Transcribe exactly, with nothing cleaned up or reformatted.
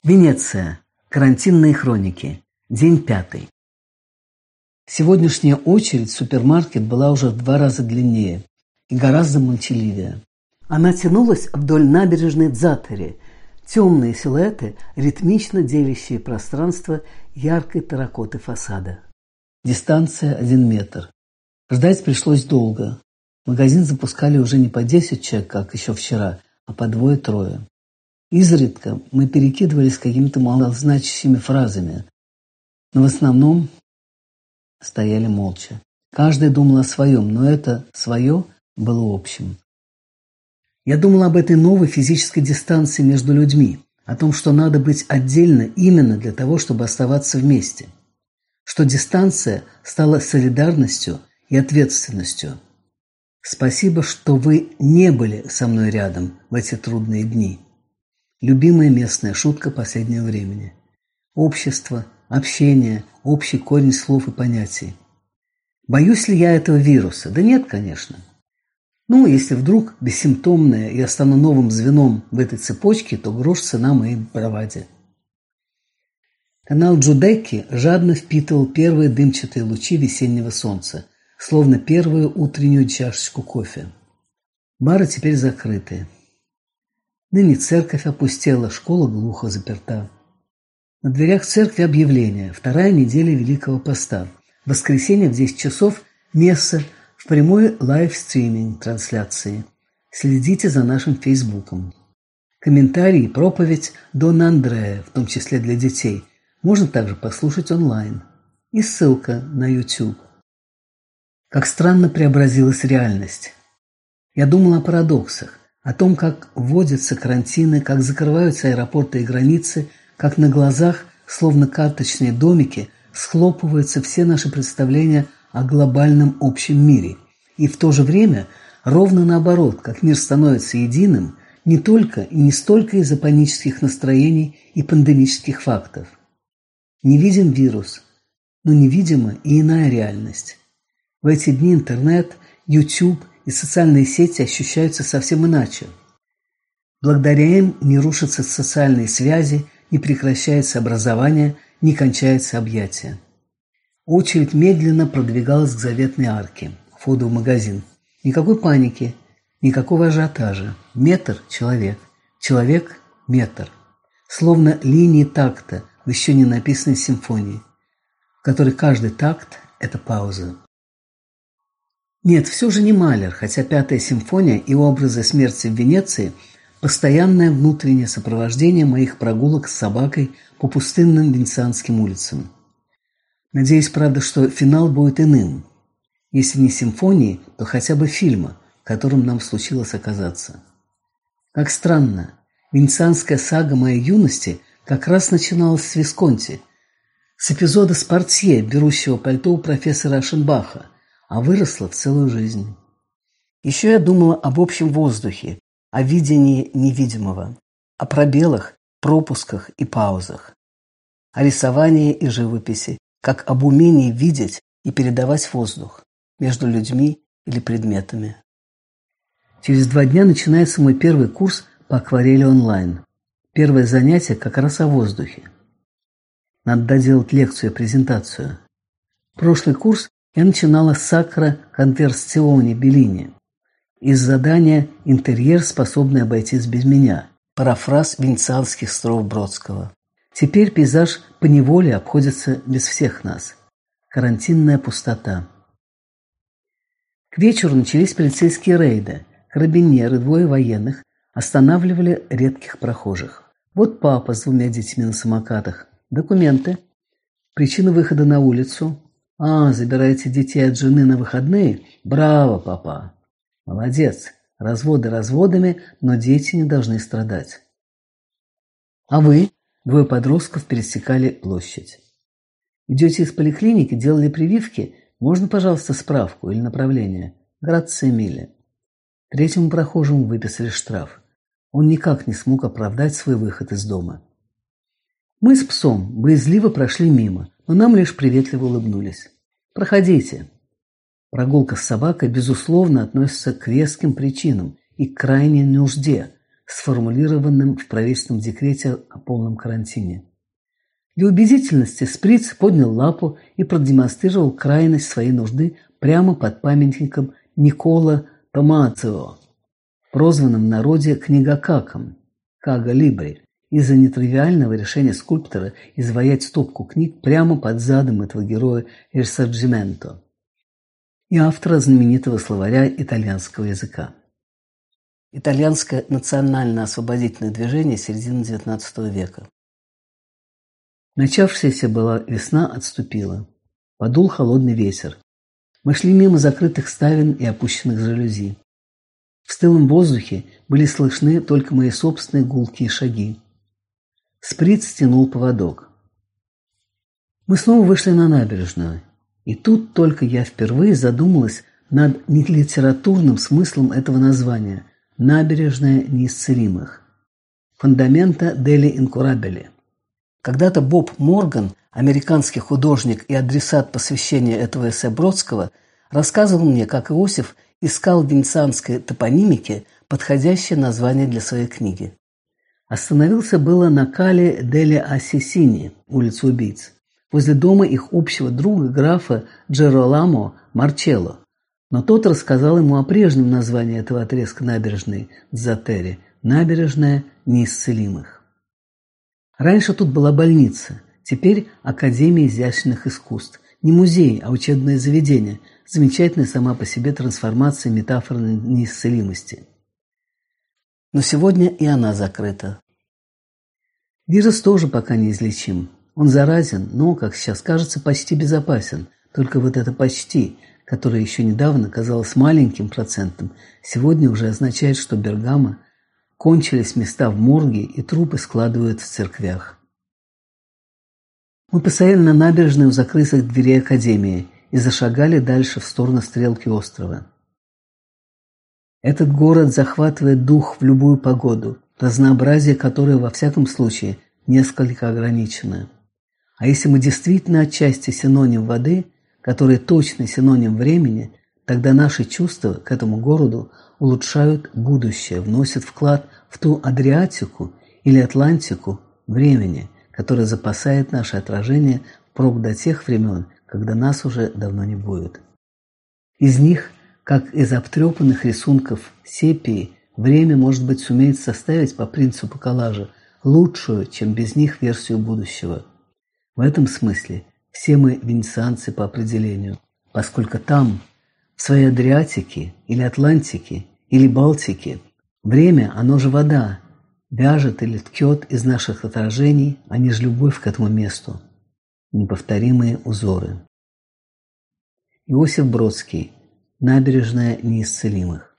Венеция. Карантинные хроники. День пятый. Сегодняшняя очередь в супермаркет была уже в два раза длиннее и гораздо молчаливее. Она тянулась вдоль набережной Дзаттери. Темные силуэты, ритмично делящие пространство яркой терракоты фасада. Дистанция один метр. Ждать пришлось долго. Магазин запускали уже не по десять человек, как еще вчера, а по двое-трое. Изредка мы перекидывались какими-то малозначащими фразами, но в основном стояли молча. Каждый думал о своем, но это «свое» было общим. Я думал об этой новой физической дистанции между людьми, о том, что надо быть отдельно именно для того, чтобы оставаться вместе, что дистанция стала солидарностью и ответственностью. Спасибо, что вы не были со мной рядом в эти трудные дни. Любимая местная шутка последнего времени. Общество, общение, общий корень слов и понятий. Боюсь ли я этого вируса? Да нет, конечно. Ну, если вдруг бессимптомное я стану новым звеном в этой цепочке, то грош цена моей браваде. Канал Джудекки жадно впитывал первые дымчатые лучи весеннего солнца, словно первую утреннюю чашечку кофе. Бары теперь закрыты. Ныне церковь опустела, школа глухо заперта. На дверях церкви объявление: вторая неделя Великого Поста. В воскресенье в десять часов месса в прямой лайв-стриминг трансляции. Следите за нашим фейсбуком. Комментарии и проповедь Дона Андрея, в том числе для детей, можно также послушать онлайн. И ссылка на YouTube. Как странно преобразилась реальность. Я думал о парадоксах, о том, как вводятся карантины, как закрываются аэропорты и границы, как на глазах, словно карточные домики, схлопываются все наши представления о глобальном общем мире. И в то же время ровно наоборот, как мир становится единым не только и не столько из-за панических настроений и пандемических фактов. Невидим вирус, но невидима и иная реальность. В эти дни интернет, YouTube и социальные сети ощущаются совсем иначе. Благодаря им не рушатся социальные связи, не прекращается образование, не кончается объятие. Очередь медленно продвигалась к заветной арке, входу в магазин. Никакой паники, никакого ажиотажа. Метр – человек, человек – метр. Словно линии такта в еще не написанной симфонии, в которой каждый такт – это пауза. Нет, все же не Малер, хотя пятая симфония и образы смерти в Венеции – постоянное внутреннее сопровождение моих прогулок с собакой по пустынным венецианским улицам. Надеюсь, правда, что финал будет иным. Если не симфонии, то хотя бы фильма, в котором нам случилось оказаться. Как странно, венецианская сага моей юности как раз начиналась с Висконти, с эпизода с портье, берущего пальто у профессора Ашенбаха, а выросла в целую жизнь. Еще я думала об общем воздухе, о видении невидимого, о пробелах, пропусках и паузах, о рисовании и живописи, как об умении видеть и передавать воздух между людьми или предметами. Через два дня начинается мой первый курс по акварели онлайн. Первое занятие как раз о воздухе. Надо доделать лекцию и презентацию. Прошлый курс я начинала с Сакра Конверсационе Беллини из задания «Интерьер, способный обойтись без меня», парафраз венецианских стров Бродского. Теперь пейзаж поневоле обходится без всех нас. Карантинная пустота. К вечеру начались полицейские рейды. Карабинеры, двое военных, останавливали редких прохожих. Вот папа с двумя детьми на самокатах. Документы. Причина выхода на улицу. А, забираете детей от жены на выходные? Браво, папа. Молодец. Разводы разводами, но дети не должны страдать. А вы? Двое подростков пересекали площадь. Идете из поликлиники, делали прививки? Можно, пожалуйста, справку или направление? Грация мили. Третьему прохожему выписали штраф. Он никак не смог оправдать свой выход из дома. Мы с псом боязливо прошли мимо, но нам лишь приветливо улыбнулись. Проходите. Прогулка с собакой, безусловно, относится к веским причинам и к крайней нужде. сформулированным в правительственном декрете о полном карантине. Для убедительности Сприц поднял лапу и продемонстрировал крайность своей нужды прямо под памятником Никколо Томмазо, прозванным в народе книгокаком «Кага Либри», из-за нетривиального решения скульптора изваять стопку книг прямо под задом этого героя Рисорджименто и автора знаменитого словаря итальянского языка. Итальянское национально-освободительное движение середины девятнадцатого века. Начавшаяся была весна отступила. Подул холодный ветер. Мы шли мимо закрытых ставен и опущенных жалюзи. В стылом воздухе были слышны только мои собственные гулкие шаги. Сприц стянул поводок. Мы снова вышли на набережную, и тут только я впервые задумалась над нелитературным смыслом этого названия «Набережная неисцелимых» «Фондамента дели инкурабили». Когда-то Боб Морган, американский художник и адресат посвящения этого эссе Бродского, рассказывал мне, как Иосиф искал в венецианской топонимике подходящее название для своей книги. Остановился было на Кале деле Ассисини, улице убийц, возле дома их общего друга графа Джероламо Марчелло, но тот рассказал ему о прежнем названии этого отрезка набережной Дзотери – «Набережная неисцелимых». Раньше тут была больница, теперь Академия изящных искусств. Не музей, а учебное заведение, замечательная сама по себе трансформация метафорной неисцелимости. Но сегодня и она закрыта. Вирус тоже пока неизлечим. Он заразен, но, как сейчас кажется, почти безопасен. Только вот это «почти», которое еще недавно казалось маленьким процентом, сегодня уже означает, что Бергамо кончились места в морге и трупы складывают в церквях. Мы постояли на набережной у закрытых дверей Академии и зашагали дальше в сторону стрелки острова. Этот город захватывает дух в любую погоду, разнообразие которое, во всяком случае, несколько ограничено. А если мы действительно отчасти синоним воды, который точно синоним времени, тогда наши чувства к этому городу улучшают будущее, вносят вклад в ту Адриатику или Атлантику времени, которая запасает наше отражение впрок до тех времен, когда нас уже давно не будет. Из них, как из обтрепанных рисунков сепии, время, может быть, сумеет составить по принципу коллажа лучшую, чем без них, версию будущего. В этом смысле все мы венецианцы по определению, поскольку там, в своей Адриатике или Атлантике или Балтике, время, оно же вода, вяжет или ткет из наших отражений, а не же любовь к этому месту. Неповторимые узоры. Иосиф Бродский. Набережная неисцелимых.